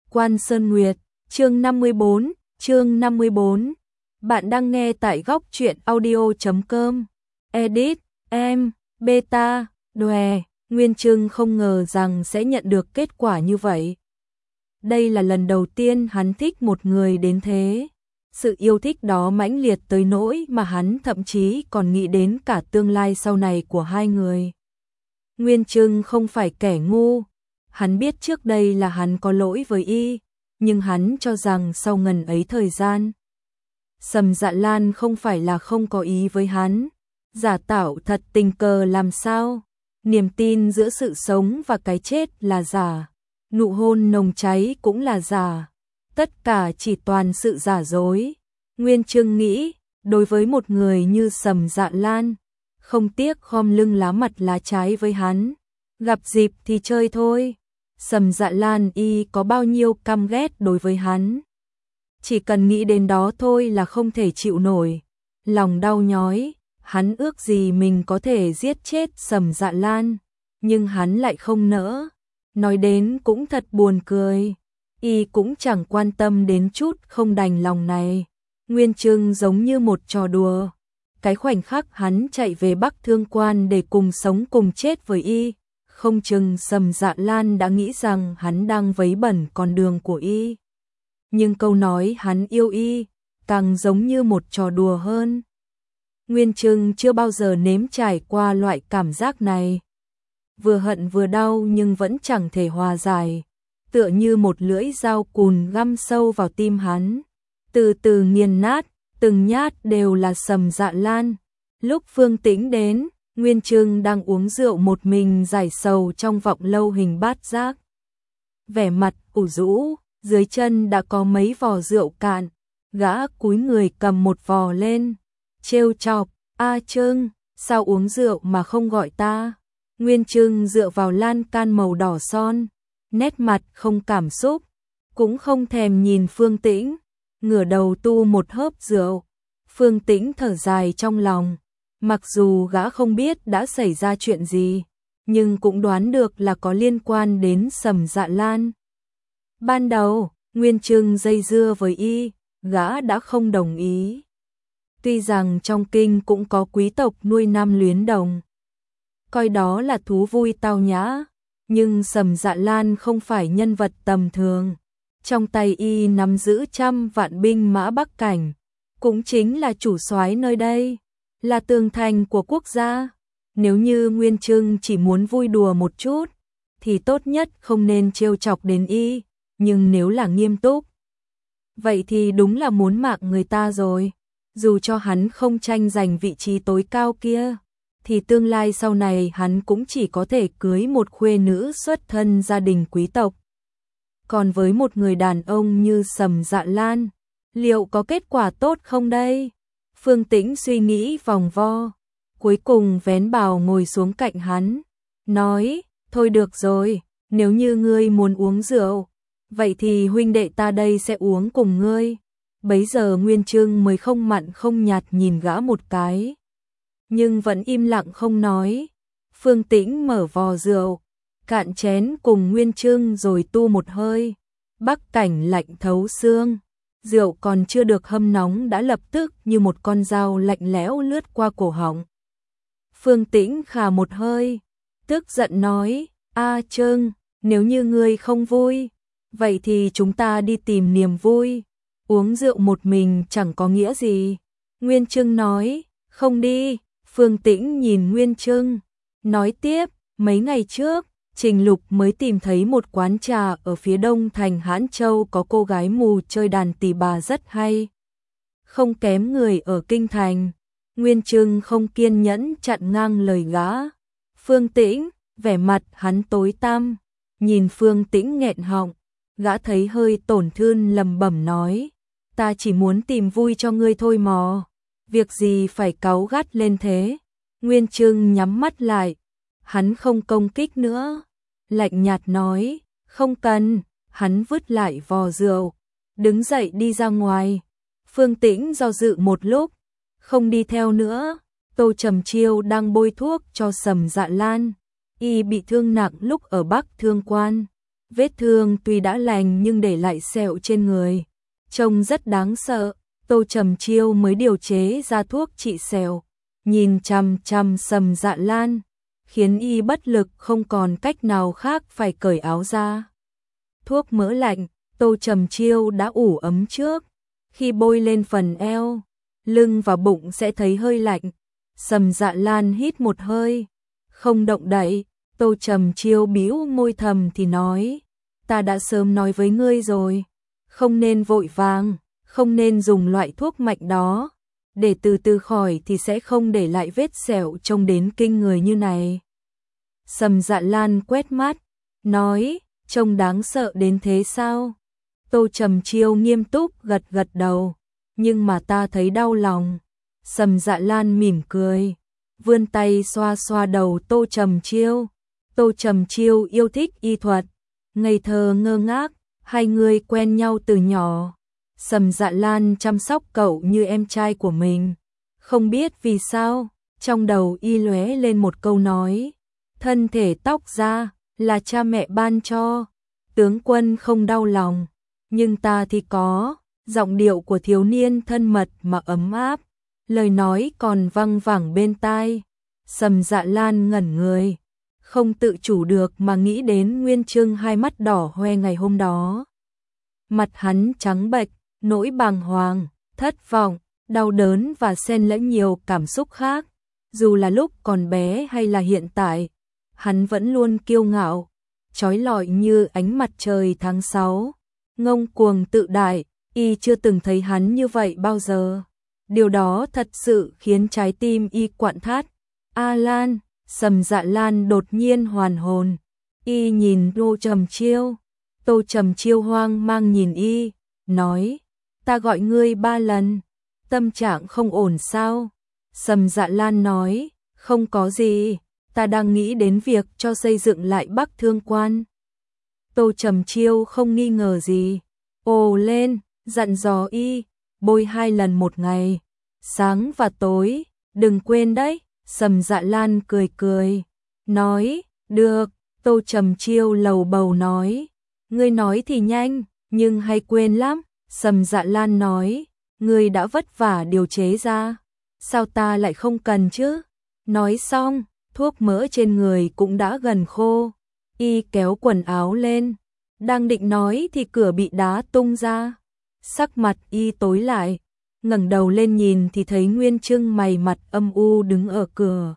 Quan Sơn Nguyệt, chương 54. Bạn đang nghe tại góc truyện audio.com. Edit, em, beta, đòe. Nguyên Trưng không ngờ rằng sẽ nhận được kết quả như vậy. Đây là lần đầu tiên hắn thích một người đến thế. Sự yêu thích đó mãnh liệt tới nỗi mà hắn thậm chí còn nghĩ đến cả tương lai sau này của hai người. Nguyên Trưng không phải kẻ ngu. Hắn biết trước đây là hắn có lỗi với y, nhưng hắn cho rằng sau ngần ấy thời gian, Sầm Dạ Lan không phải là không có ý với hắn. Giả tạo thật tình cờ làm sao? Niềm tin giữa sự sống và cái chết là giả. Nụ hôn nồng cháy cũng là giả. Tất cả chỉ toàn sự giả dối. Nguyên Trưng nghĩ, đối với một người như Sầm Dạ Lan, không tiếc khom lưng lá mặt lá trái với hắn. Gặp dịp thì chơi thôi. Sầm Dạ Lan y có bao nhiêu căm ghét đối với hắn. Chỉ cần nghĩ đến đó thôi là không thể chịu nổi. Lòng đau nhói, hắn ước gì mình có thể giết chết Sầm Dạ Lan, nhưng hắn lại không nỡ. Nói đến cũng thật buồn cười, y cũng chẳng quan tâm đến chút không đành lòng này. Nguyên Trưng giống như một trò đùa. Cái khoảnh khắc hắn chạy về Bắc Thương Quan để cùng sống cùng chết với y, không chừng Sầm Dạ Lan đã nghĩ rằng hắn đang vấy bẩn con đường của y. Nhưng câu nói hắn yêu y càng giống như một trò đùa hơn. Nguyên Trưng chưa bao giờ nếm trải qua loại cảm giác này. Vừa hận vừa đau nhưng vẫn chẳng thể hòa giải, tựa như một lưỡi dao cùn găm sâu vào tim hắn, từ từ nghiền nát, từng nhát đều là Sầm Dạ Lan. Lúc Phương Tĩnh đến, Nguyên Trưng đang uống rượu một mình giải sầu trong vọng lâu hình bát giác. Vẻ mặt ủ rũ, dưới chân đã có mấy vò rượu cạn, gã cúi người cầm một vò lên, trêu chọc, "A Trưng, sao uống rượu mà không gọi ta?" Nguyên Trưng dựa vào lan can màu đỏ son, nét mặt không cảm xúc, cũng không thèm nhìn Phương Tĩnh, ngửa đầu tu một hớp rượu. Phương Tĩnh thở dài trong lòng, mặc dù gã không biết đã xảy ra chuyện gì, nhưng cũng đoán được là có liên quan đến Sầm Dạ Lan. Ban đầu, Nguyên Trưng dây dưa với y, gã đã không đồng ý. Tuy rằng trong kinh cũng có quý tộc nuôi nam luyến đồng, coi đó là thú vui tao nhã, nhưng Sầm Dạ Lan không phải nhân vật tầm thường. Trong tay y nắm giữ trăm vạn binh mã Bắc Cảnh, cũng chính là chủ soái nơi đây, là tường thành của quốc gia. Nếu như Nguyên Trưng chỉ muốn vui đùa một chút, thì tốt nhất không nên trêu chọc đến y, nhưng nếu là nghiêm túc, vậy thì đúng là muốn mạng người ta rồi. Dù cho hắn không tranh giành vị trí tối cao kia, thì tương lai sau này hắn cũng chỉ có thể cưới một khuê nữ xuất thân gia đình quý tộc. Còn với một người đàn ông như Sầm Dạ Lan, liệu có kết quả tốt không đây? Phương Tĩnh suy nghĩ vòng vo, cuối cùng vén bào ngồi xuống cạnh hắn, nói, "Thôi được rồi, nếu như ngươi muốn uống rượu, vậy thì huynh đệ ta đây sẽ uống cùng ngươi." Bấy giờ Nguyên Trưng mới không mặn không nhạt nhìn gã một cái, nhưng vẫn im lặng không nói. Phương Tĩnh mở vò rượu, cạn chén cùng Nguyên Trưng rồi tu một hơi. Bắc Cảnh lạnh thấu xương, rượu còn chưa được hâm nóng đã lập tức như một con dao lạnh lẽo lướt qua cổ họng. Phương Tĩnh khà một hơi, tức giận nói, "A Trưng, nếu như ngươi không vui, vậy thì chúng ta đi tìm niềm vui. Uống rượu một mình chẳng có nghĩa gì." Nguyên Trưng nói, "Không đi." Phương Tĩnh nhìn Nguyên Trưng, nói tiếp, "Mấy ngày trước, Trình Lục mới tìm thấy một quán trà ở phía đông thành Hãn Châu có cô gái mù chơi đàn tỳ bà rất hay, không kém người ở kinh thành." Nguyên Trưng không kiên nhẫn chặn ngang lời gã. Phương Tĩnh, vẻ mặt hắn tối tăm, nhìn Phương Tĩnh nghẹn họng, gã thấy hơi tổn thương lẩm bẩm nói, "Ta chỉ muốn tìm vui cho ngươi thôi mò, việc gì phải cáu gắt lên thế?" Nguyên Trưng nhắm mắt lại, hắn không công kích nữa, lạnh nhạt nói, "Không cần." Hắn vứt lại vò rượu, đứng dậy đi ra ngoài. Phương Tĩnh do dự một lúc, không đi theo nữa. Tô Trầm Chiêu đang bôi thuốc cho Sầm Dạ Lan, y bị thương nặng lúc ở Bắc Thương Quan, Vết thương tuy đã lành nhưng để lại sẹo trên người, trông rất đáng sợ. Tô Trầm Chiêu mới điều chế ra thuốc trị sẹo, nhìn chằm chằm Sầm Dạ Lan, khiến y bất lực không còn cách nào khác phải cởi áo ra. Thuốc mỡ lạnh, Tô Trầm Chiêu đã ủ ấm trước, khi bôi lên phần eo, lưng và bụng sẽ thấy hơi lạnh. Sầm Dạ Lan hít một hơi, không động đậy. Tô Trầm Chiêu bĩu môi thầm thì nói, ta đã sớm nói với ngươi rồi, không nên vội vàng, không nên dùng loại thuốc mạnh đó, để từ từ khỏi thì sẽ không để lại vết sẹo trông đến kinh người như này. Sầm Dạ Lan quét mắt, nói, trông đáng sợ đến thế sao? Tô Trầm Chiêu nghiêm túc gật gật đầu, nhưng mà ta thấy đau lòng. Sầm Dạ Lan mỉm cười, vươn tay xoa xoa đầu Tô Trầm Chiêu. Tô Trầm Chiêu yêu thích y thuật, ngây thơ ngơ ngác, hai người quen nhau từ nhỏ. Sầm Dạ Lan chăm sóc cậu như em trai của mình. Không biết vì sao, trong đầu y lóe lên một câu nói, thân thể tóc da là cha mẹ ban cho. Tướng quân không đau lòng, nhưng ta thì có. Giọng điệu của thiếu niên thân mật mà ấm áp, lời nói còn văng vẳng bên tai. Sầm Dạ Lan ngẩn người, không tự chủ được mà nghĩ đến Nguyên Trưng hai mắt đỏ hoe ngày hôm đó. Mặt hắn trắng bệch, nỗi bàng hoàng, thất vọng, đau đớn và xen lẫn nhiều cảm xúc khác. Dù là lúc còn bé hay là hiện tại, hắn vẫn luôn kiêu ngạo, chói lọi như ánh mặt trời tháng 6, ngông cuồng tự đại, y chưa từng thấy hắn như vậy bao giờ. Điều đó thật sự khiến trái tim y quặn thắt. A Lan, Sầm Dạ Lan đột nhiên hoàn hồn, y nhìn Tô Trầm Chiêu. Tô Trầm Chiêu hoang mang nhìn y, nói, ta gọi ngươi 3 lần, tâm trạng không ổn sao? Sầm Dạ Lan nói, không có gì, ta đang nghĩ đến việc cho xây dựng lại Bắc Thương Quan. Tô Trầm Chiêu không nghi ngờ gì, ồ lên, dặn dò y, bôi 2 lần một ngày, sáng và tối, đừng quên đấy. Sầm Dạ Lan cười cười, nói, được. Tô Trầm Chiêu lầu bầu nói, ngươi nói thì nhanh, nhưng hay quên lắm. Sầm Dạ Lan nói, ngươi đã vất vả điều chế ra, sao ta lại không cần chứ? Nói xong, thuốc mỡ trên người cũng đã gần khô, y kéo quần áo lên, đang định nói thì cửa bị đá tung ra. Sắc mặt y tối lại, ngẩng đầu lên nhìn thì thấy Nguyên Trưng mày mặt âm u đứng ở cửa.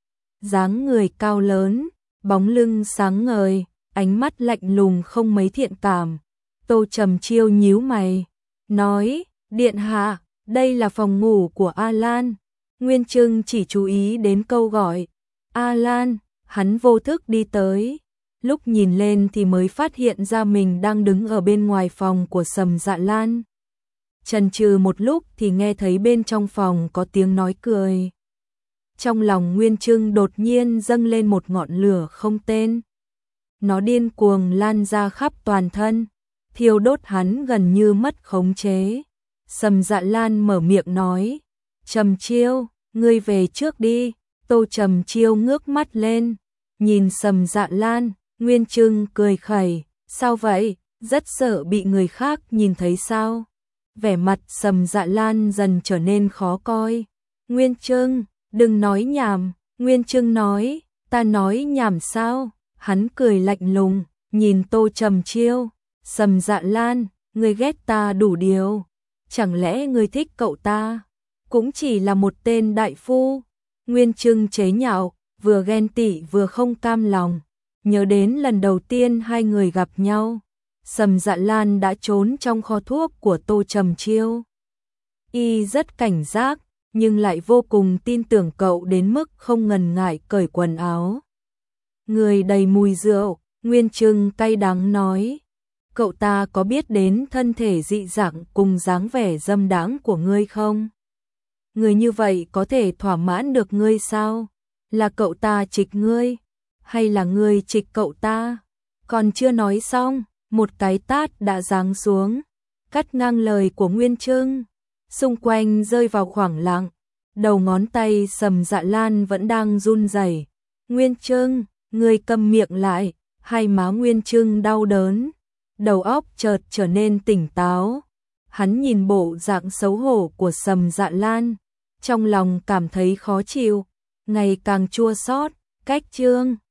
Dáng người cao lớn, bóng lưng sáng ngời, ánh mắt lạnh lùng không mấy thiện cảm. Tô Trầm Chiêu nhíu mày, nói, điện hạ, đây là phòng ngủ của A Lan. Nguyên Trưng chỉ chú ý đến câu gọi A Lan, hắn vô thức đi tới. Lúc nhìn lên thì mới phát hiện ra mình đang đứng ở bên ngoài phòng của Sầm Dạ Lan. Chần chừ một lúc thì nghe thấy bên trong phòng có tiếng nói cười. Trong lòng Nguyên Trưng đột nhiên dâng lên một ngọn lửa không tên. Nó điên cuồng lan ra khắp toàn thân, thiêu đốt hắn gần như mất khống chế. Sầm Dạ Lan mở miệng nói, Trầm Chiêu, ngươi về trước đi. Tô Trầm Chiêu ngước mắt lên, nhìn Sầm Dạ Lan. Nguyên Trưng cười khẩy, sao vậy, rất sợ bị người khác nhìn thấy sao? Vẻ mặt Sầm Dạ Lan dần trở nên khó coi. Nguyên Trưng, đừng nói nhảm. Nguyên Trưng nói, ta nói nhảm sao? Hắn cười lạnh lùng, nhìn Tô Trầm Chiêu. Sầm Dạ Lan, ngươi ghét ta đủ điều, chẳng lẽ ngươi thích cậu ta? Cũng chỉ là một tên đại phu. Nguyên Trưng chế nhạo, vừa ghen tị vừa không cam lòng. Nhớ đến lần đầu tiên hai người gặp nhau, Sầm Dạ Lan đã trốn trong kho thuốc của Tô Trầm Chiêu. Y rất cảnh giác, nhưng lại vô cùng tin tưởng cậu đến mức không ngần ngại cởi quần áo. Người đầy mùi rượu, Nguyên Trưng cay đắng nói, cậu ta có biết đến thân thể dị dạng cùng dáng vẻ dâm đãng của ngươi không? Người như vậy có thể thỏa mãn được ngươi sao? Là cậu ta trịch ngươi, hay là ngươi trịch cậu ta? Còn chưa nói xong, một cái tát đã giáng xuống, cắt ngang lời của Nguyên Trưng. Xung quanh rơi vào khoảng lặng, đầu ngón tay Sầm Dạ Lan vẫn đang run rẩy. Nguyên Trưng, ngươi câm miệng lại, Hai má Nguyên Trưng đau đớn, đầu óc chợt trở nên tỉnh táo. Hắn nhìn bộ dạng xấu hổ của Sầm Dạ Lan, trong lòng cảm thấy khó chịu, ngày càng chua xót. Cách Chương